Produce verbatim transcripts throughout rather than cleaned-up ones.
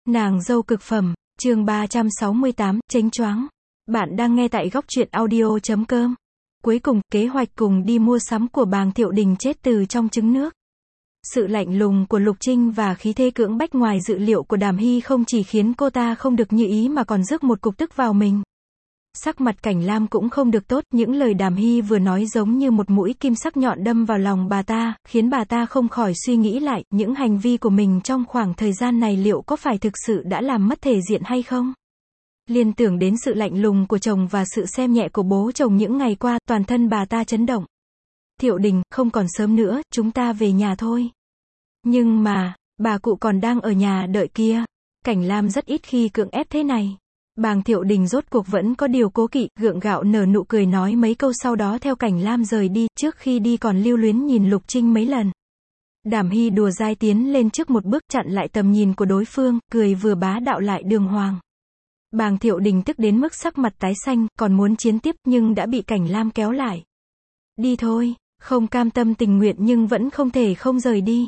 Nàng dâu cực phẩm, chương ba trăm sáu mươi tám, chếnh choáng. Bạn đang nghe tại góc truyện audio chấm com. Cuối cùng, kế hoạch cùng đi mua sắm của Bàng Thiệu Đình chết từ trong trứng nước. Sự lạnh lùng của Lục Trinh và khí thế cưỡng bách ngoài dự liệu của Đàm Hy không chỉ khiến cô ta không được như ý mà còn rước một cục tức vào mình. Sắc mặt Cảnh Lam cũng không được tốt, những lời Đàm Hy vừa nói giống như một mũi kim sắc nhọn đâm vào lòng bà ta, khiến bà ta không khỏi suy nghĩ lại, những hành vi của mình trong khoảng thời gian này liệu có phải thực sự đã làm mất thể diện hay không? Liên tưởng đến sự lạnh lùng của chồng và sự xem nhẹ của bố chồng những ngày qua, toàn thân bà ta chấn động. Thiệu Đình, không còn sớm nữa, chúng ta về nhà thôi. Nhưng mà, bà cụ còn đang ở nhà đợi kia. Cảnh Lam rất ít khi cưỡng ép thế này. Bàng Thiệu Đình rốt cuộc vẫn có điều cố kỵ, gượng gạo nở nụ cười nói mấy câu sau đó theo Cảnh Lam rời đi, trước khi đi còn lưu luyến nhìn Lục Trinh mấy lần. Đàm Hy đùa dai tiến lên trước một bước chặn lại tầm nhìn của đối phương, cười vừa bá đạo lại đường hoàng. Bàng Thiệu Đình tức đến mức sắc mặt tái xanh, còn muốn chiến tiếp nhưng đã bị Cảnh Lam kéo lại. Đi thôi, không cam tâm tình nguyện nhưng vẫn không thể không rời đi.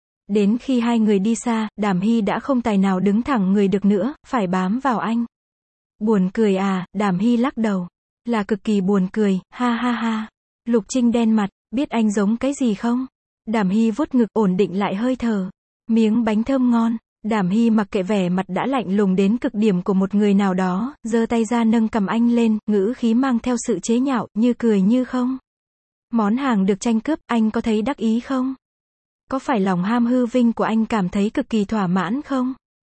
Đến khi hai người đi xa, Đàm Hy đã không tài nào đứng thẳng người được nữa, phải bám vào anh. Buồn cười à, Đàm Hy lắc đầu. Là cực kỳ buồn cười, ha ha ha. Lục Trinh đen mặt, biết anh giống cái gì không? Đàm Hy vuốt ngực ổn định lại hơi thở. Miếng bánh thơm ngon. Đàm Hy mặc kệ vẻ mặt đã lạnh lùng đến cực điểm của một người nào đó, giơ tay ra nâng cầm anh lên, ngữ khí mang theo sự chế nhạo, như cười như không. Món hàng được tranh cướp, anh có thấy đắc ý không? Có phải lòng ham hư vinh của anh cảm thấy cực kỳ thỏa mãn không?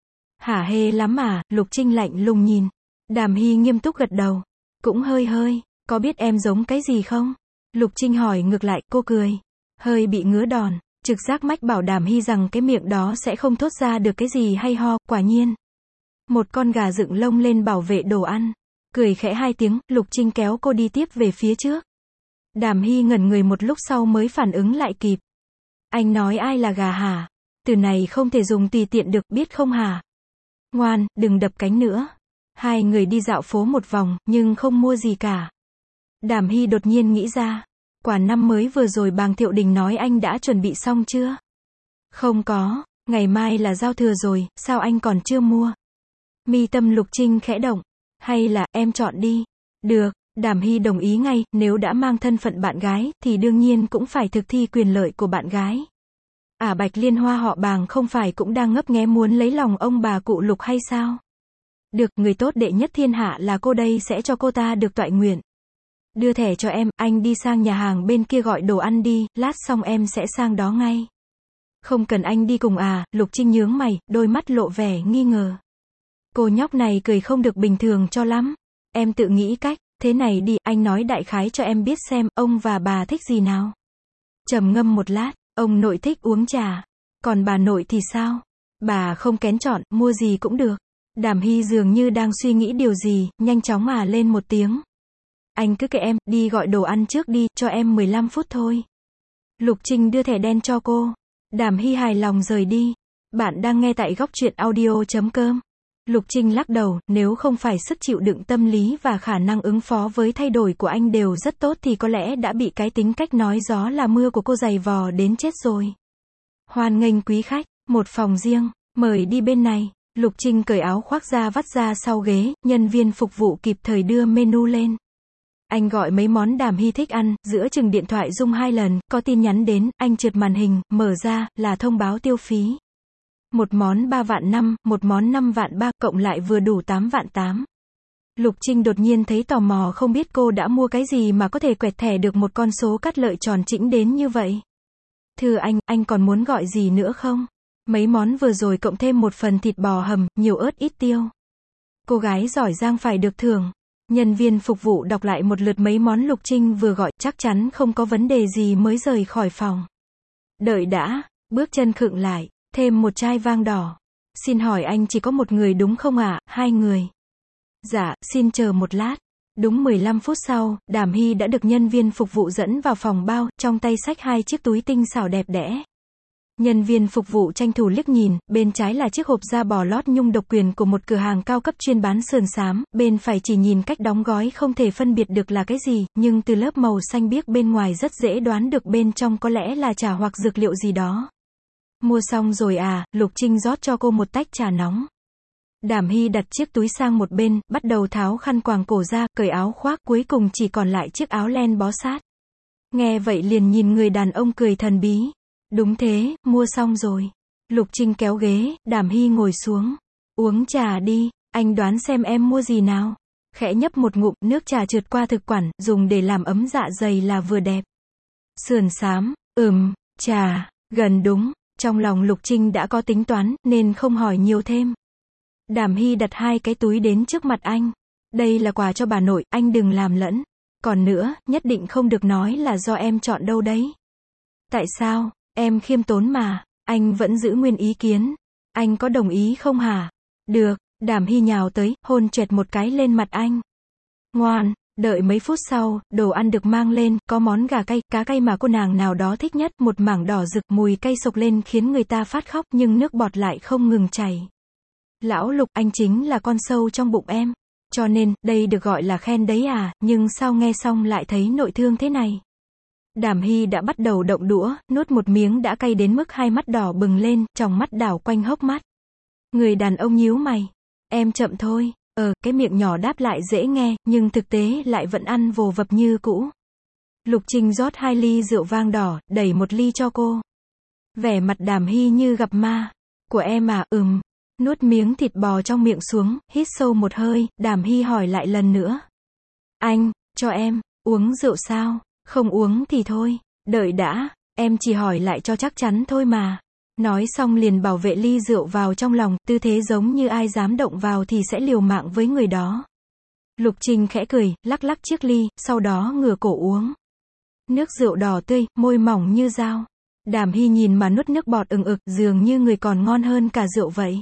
Hả hê lắm à, Lục Trinh lạnh lùng nhìn. Đàm Hy nghiêm túc gật đầu. Cũng hơi hơi, có biết em giống cái gì không? Lục Trinh hỏi ngược lại, cô cười. Hơi bị ngứa đòn, trực giác mách bảo Đàm Hy rằng cái miệng đó sẽ không thốt ra được cái gì hay ho, quả nhiên. Một con gà dựng lông lên bảo vệ đồ ăn. Cười khẽ hai tiếng, Lục Trinh kéo cô đi tiếp về phía trước. Đàm Hy ngẩn người một lúc sau mới phản ứng lại kịp. Anh nói ai là gà hả? Từ này không thể dùng tùy tiện được, biết không hả? Ngoan, đừng đập cánh nữa. Hai người đi dạo phố một vòng, nhưng không mua gì cả. Đàm Hy đột nhiên nghĩ ra. Quà năm mới vừa rồi Bàng Thiệu Đình nói anh đã chuẩn bị xong chưa? Không có, ngày mai là giao thừa rồi, sao anh còn chưa mua? Mi tâm Lục Trinh khẽ động. Hay là, em chọn đi. Được, Đàm Hy đồng ý ngay, nếu đã mang thân phận bạn gái, thì đương nhiên cũng phải thực thi quyền lợi của bạn gái. À Bạch Liên Hoa họ Bàng không phải cũng đang ngấp nghé muốn lấy lòng ông bà cụ Lục hay sao? Được, người tốt đệ nhất thiên hạ là cô đây sẽ cho cô ta được toại nguyện. Đưa thẻ cho em, anh đi sang nhà hàng bên kia gọi đồ ăn đi, lát xong em sẽ sang đó ngay. Không cần anh đi cùng à, Lục Trinh nhướng mày, đôi mắt lộ vẻ nghi ngờ. Cô nhóc này cười không được bình thường cho lắm. Em tự nghĩ cách, thế này đi, anh nói đại khái cho em biết xem, ông và bà thích gì nào. Trầm ngâm một lát, ông nội thích uống trà. Còn bà nội thì sao? Bà không kén chọn, mua gì cũng được. Đàm Hy dường như đang suy nghĩ điều gì, nhanh chóng à lên một tiếng. Anh cứ kệ em, đi gọi đồ ăn trước đi, cho em mười lăm phút thôi. Lục Trinh đưa thẻ đen cho cô. Đàm Hy hài lòng rời đi. Bạn đang nghe tại góc truyện audio chấm com. Lục Trinh lắc đầu, nếu không phải sức chịu đựng tâm lý và khả năng ứng phó với thay đổi của anh đều rất tốt thì có lẽ đã bị cái tính cách nói gió là mưa của cô giày vò đến chết rồi. Hoan nghênh quý khách, một phòng riêng, mời đi bên này. Lục Trinh cởi áo khoác ra vắt ra sau ghế, nhân viên phục vụ kịp thời đưa menu lên. Anh gọi mấy món Đàm Hy thích ăn, giữa chừng điện thoại rung hai lần, có tin nhắn đến, anh trượt màn hình, mở ra, là thông báo tiêu phí. Một món ba vạn năm, một món năm vạn ba, cộng lại vừa đủ tám vạn tám. Lục Trinh đột nhiên thấy tò mò không biết cô đã mua cái gì mà có thể quẹt thẻ được một con số cắt lợi tròn trĩnh đến như vậy. Thưa anh, anh còn muốn gọi gì nữa không? Mấy món vừa rồi cộng thêm một phần thịt bò hầm, nhiều ớt ít tiêu. Cô gái giỏi giang phải được thưởng. Nhân viên phục vụ đọc lại một lượt mấy món Lục Trinh vừa gọi, chắc chắn không có vấn đề gì mới rời khỏi phòng. Đợi đã, bước chân khựng lại, thêm một chai vang đỏ. Xin hỏi anh chỉ có một người đúng không ạ? Hai người. Dạ, xin chờ một lát. Đúng mười lăm phút sau, Đàm Hy đã được nhân viên phục vụ dẫn vào phòng bao, trong tay xách hai chiếc túi tinh xảo đẹp đẽ. Nhân viên phục vụ tranh thủ liếc nhìn, bên trái là chiếc hộp da bò lót nhung độc quyền của một cửa hàng cao cấp chuyên bán sườn xám, bên phải chỉ nhìn cách đóng gói không thể phân biệt được là cái gì, nhưng từ lớp màu xanh biếc bên ngoài rất dễ đoán được bên trong có lẽ là trà hoặc dược liệu gì đó. Mua xong rồi à, Lục Trinh rót cho cô một tách trà nóng. Đàm Hy đặt chiếc túi sang một bên, bắt đầu tháo khăn quàng cổ ra, cởi áo khoác, cuối cùng chỉ còn lại chiếc áo len bó sát. Nghe vậy liền nhìn người đàn ông cười thần bí. Đúng thế, mua xong rồi. Lục Trinh kéo ghế, Đàm Hy ngồi xuống. Uống trà đi, anh đoán xem em mua gì nào. Khẽ nhấp một ngụm, nước trà trượt qua thực quản, dùng để làm ấm dạ dày là vừa đẹp. Sườn xám, ừm, trà, gần đúng. Trong lòng Lục Trinh đã có tính toán, nên không hỏi nhiều thêm. Đàm Hy đặt hai cái túi đến trước mặt anh. Đây là quà cho bà nội, anh đừng làm lẫn. Còn nữa, nhất định không được nói là do em chọn đâu đấy. Tại sao? Em khiêm tốn mà. Anh vẫn giữ nguyên ý kiến. Anh có đồng ý không hả? Được. Đàm Hy nhào tới, hôn choẹt một cái lên mặt anh. Ngoan. Đợi mấy phút sau, đồ ăn được mang lên, có món gà cay, cá cay mà cô nàng nào đó thích nhất, một mảng đỏ rực, mùi cay sộc lên khiến người ta phát khóc, nhưng nước bọt lại không ngừng chảy. Lão Lục, anh chính là con sâu trong bụng em. Cho nên, đây được gọi là khen đấy à, nhưng sao nghe xong lại thấy nội thương thế này. Đàm Hy đã bắt đầu động đũa, nuốt một miếng đã cay đến mức hai mắt đỏ bừng lên, tròng mắt đảo quanh hốc mắt. Người đàn ông nhíu mày. Em chậm thôi. Ờ, cái miệng nhỏ đáp lại dễ nghe, nhưng thực tế lại vẫn ăn vồ vập như cũ. Lục Trinh rót hai ly rượu vang đỏ, đẩy một ly cho cô. Vẻ mặt Đàm Hy như gặp ma. Của em à, ừm. Nuốt miếng thịt bò trong miệng xuống, hít sâu một hơi, Đàm Hy hỏi lại lần nữa. Anh, cho em, uống rượu sao? Không uống thì thôi. Đợi đã, em chỉ hỏi lại cho chắc chắn thôi mà. Nói xong liền bảo vệ ly rượu vào trong lòng, tư thế giống như ai dám động vào thì sẽ liều mạng với người đó. Lục Trinh khẽ cười, lắc lắc chiếc ly, sau đó ngửa cổ uống. Nước rượu đỏ tươi, môi mỏng như dao. Đàm Hy nhìn mà nuốt nước bọt ừng ực, dường như người còn ngon hơn cả rượu vậy.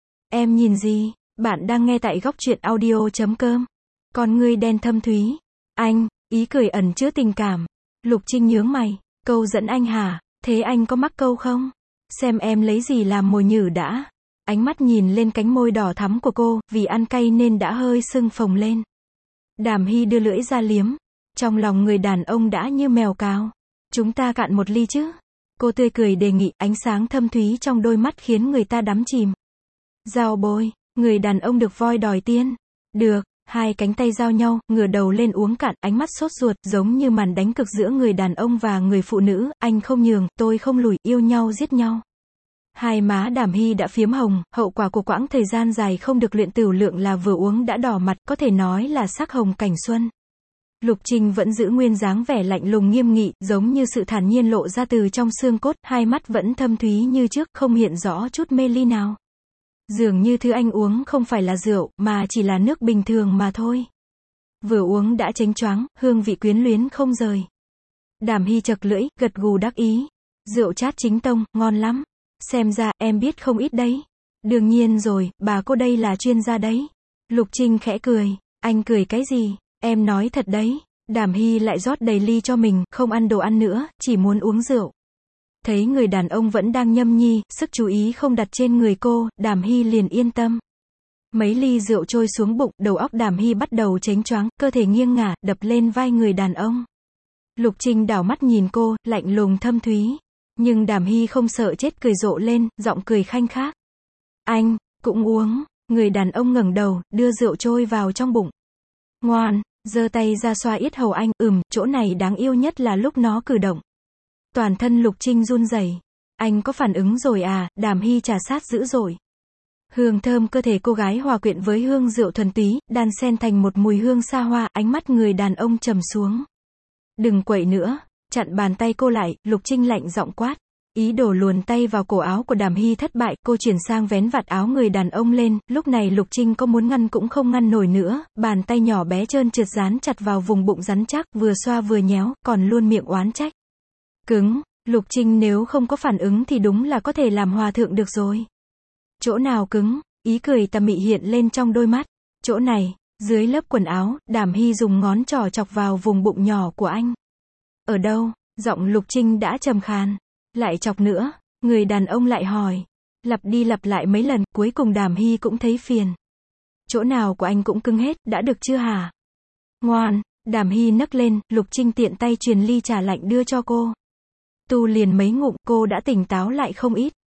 Em nhìn gì? Bạn đang nghe tại góc truyện audio chấm com. Con ngươi đen thâm thúy. Anh, ý cười ẩn chứa tình cảm. Lục Trinh nhướng mày. Câu dẫn anh hả? Thế anh có mắc câu không? Xem em lấy gì làm mồi nhử đã. Ánh mắt nhìn lên cánh môi đỏ thắm của cô, vì ăn cay nên đã hơi sưng phồng lên. Đàm Hy đưa lưỡi ra liếm. Trong lòng người đàn ông đã như mèo cào. Chúng ta cạn một ly chứ? Cô tươi cười đề nghị, ánh sáng thâm thúy trong đôi mắt khiến người ta đắm chìm. Giao bôi, người đàn ông được voi đòi tiên. Được, hai cánh tay giao nhau, ngửa đầu lên uống cạn, ánh mắt sốt ruột, giống như màn đánh cực giữa người đàn ông và người phụ nữ, anh không nhường, tôi không lùi, yêu nhau giết nhau. Hai má Đàm Hy đã phiếm hồng, hậu quả của quãng thời gian dài không được luyện tửu lượng là vừa uống đã đỏ mặt, có thể nói là sắc hồng cảnh xuân. Lục Trinh vẫn giữ nguyên dáng vẻ lạnh lùng nghiêm nghị, giống như sự thản nhiên lộ ra từ trong xương cốt, hai mắt vẫn thâm thúy như trước, không hiện rõ chút mê ly nào. Dường như thứ anh uống không phải là rượu, mà chỉ là nước bình thường mà thôi. Vừa uống đã chánh choáng, hương vị quyến luyến không rời. Đàm Hy chật lưỡi, gật gù đắc ý. Rượu chát chính tông, ngon lắm. Xem ra, em biết không ít đấy. Đương nhiên rồi, bà cô đây là chuyên gia đấy. Lục Trinh khẽ cười. Anh cười cái gì? Em nói thật đấy. Đàm Hy lại rót đầy ly cho mình, không ăn đồ ăn nữa, chỉ muốn uống rượu. Thấy người đàn ông vẫn đang nhâm nhi, sức chú ý không đặt trên người cô, Đàm Hy liền yên tâm. Mấy ly rượu trôi xuống bụng, đầu óc Đàm Hy bắt đầu chánh choáng, cơ thể nghiêng ngả, đập lên vai người đàn ông. Lục Trinh đảo mắt nhìn cô, lạnh lùng thâm thúy. Nhưng Đàm Hy không sợ chết, cười rộ lên, giọng cười khanh khác. Anh, cũng uống. Người đàn ông ngẩng đầu, đưa rượu trôi vào trong bụng. Ngoan, giơ tay ra xoa yết hầu anh, ừm, chỗ này đáng yêu nhất là lúc nó cử động. Toàn thân Lục Trinh run rẩy. Anh có phản ứng rồi à? Đàm Hy trà sát dữ dội. Hương thơm cơ thể cô gái hòa quyện với hương rượu thuần túy, đan xen thành một mùi hương xa hoa, ánh mắt người đàn ông trầm xuống. Đừng quậy nữa, chặn bàn tay cô lại, Lục Trinh lạnh giọng quát. Ý đồ luồn tay vào cổ áo của Đàm Hy thất bại, cô chuyển sang vén vạt áo người đàn ông lên, lúc này Lục Trinh có muốn ngăn cũng không ngăn nổi nữa, bàn tay nhỏ bé trơn trượt dán chặt vào vùng bụng rắn chắc, vừa xoa vừa nhéo, còn luôn miệng oán trách. Cứng, Lục Trinh nếu không có phản ứng thì đúng là có thể làm hòa thượng được rồi. Chỗ nào cứng? Ý cười tà mị hiện lên trong đôi mắt. Chỗ này, dưới lớp quần áo, Đàm Hy dùng ngón trỏ chọc vào vùng bụng nhỏ của anh. Ở đâu? Giọng Lục Trinh đã trầm khàn. Lại chọc nữa, người đàn ông lại hỏi. Lặp đi lặp lại mấy lần, cuối cùng Đàm Hy cũng thấy phiền. Chỗ nào của anh cũng cứng hết, đã được chưa hả? Ngoan, Đàm Hy nấc lên, Lục Trinh tiện tay truyền ly trà lạnh đưa cho cô. Tu liền mấy ngụm, cô đã tỉnh táo lại không ít.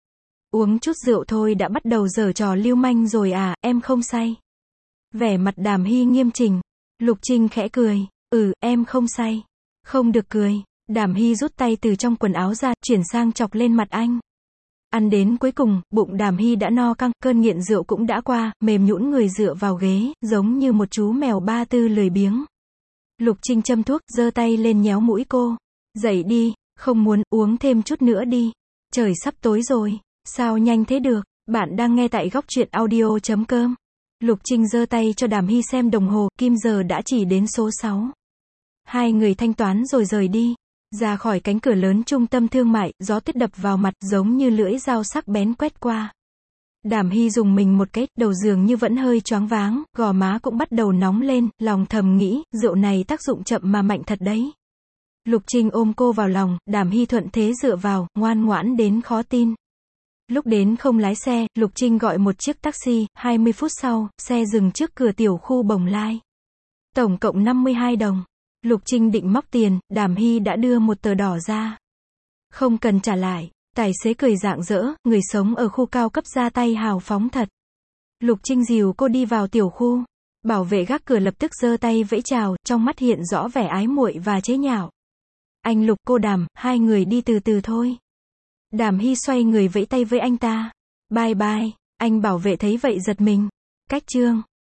Uống chút rượu thôi đã bắt đầu giở trò lưu manh rồi à, em không say. Vẻ mặt Đàm Hy nghiêm chỉnh. Lục Trinh khẽ cười. Ừ, em không say. Không được cười. Đàm Hy rút tay từ trong quần áo ra, chuyển sang chọc lên mặt anh. Ăn đến cuối cùng, bụng Đàm Hy đã no căng, cơn nghiện rượu cũng đã qua, mềm nhũn người dựa vào ghế, giống như một chú mèo ba tư lười biếng. Lục Trinh châm thuốc, giơ tay lên nhéo mũi cô. Dậy đi, không muốn, uống thêm chút nữa đi. Trời sắp tối rồi. Sao nhanh thế được? Bạn đang nghe tại góc truyện audio chấm com. Lục Trinh giơ tay cho Đàm Hy xem đồng hồ, kim giờ đã chỉ đến số sáu. Hai người thanh toán rồi rời đi. Ra khỏi cánh cửa lớn trung tâm thương mại, gió tuyết đập vào mặt giống như lưỡi dao sắc bén quét qua. Đàm Hy dùng mình một cái, đầu giường như vẫn hơi choáng váng, gò má cũng bắt đầu nóng lên, lòng thầm nghĩ, rượu này tác dụng chậm mà mạnh thật đấy. Lục Trinh ôm cô vào lòng, Đàm Hy thuận thế dựa vào, ngoan ngoãn đến khó tin. Lúc đến không lái xe, Lục Trinh gọi một chiếc taxi, hai mươi phút sau, xe dừng trước cửa tiểu khu Bồng Lai. Tổng cộng năm mươi hai đồng. Lục Trinh định móc tiền, Đàm Hy đã đưa một tờ đỏ ra. Không cần trả lại. Tài xế cười rạng rỡ, người sống ở khu cao cấp ra tay hào phóng thật. Lục Trinh dìu cô đi vào tiểu khu. Bảo vệ gác cửa lập tức giơ tay vẫy chào, trong mắt hiện rõ vẻ ái muội và chế nhạo. Anh Lục, cô Đàm, hai người đi từ từ thôi. Đàm Hy xoay người vẫy tay với anh ta. Bye bye. Anh bảo vệ thấy vậy giật mình. Cách chương.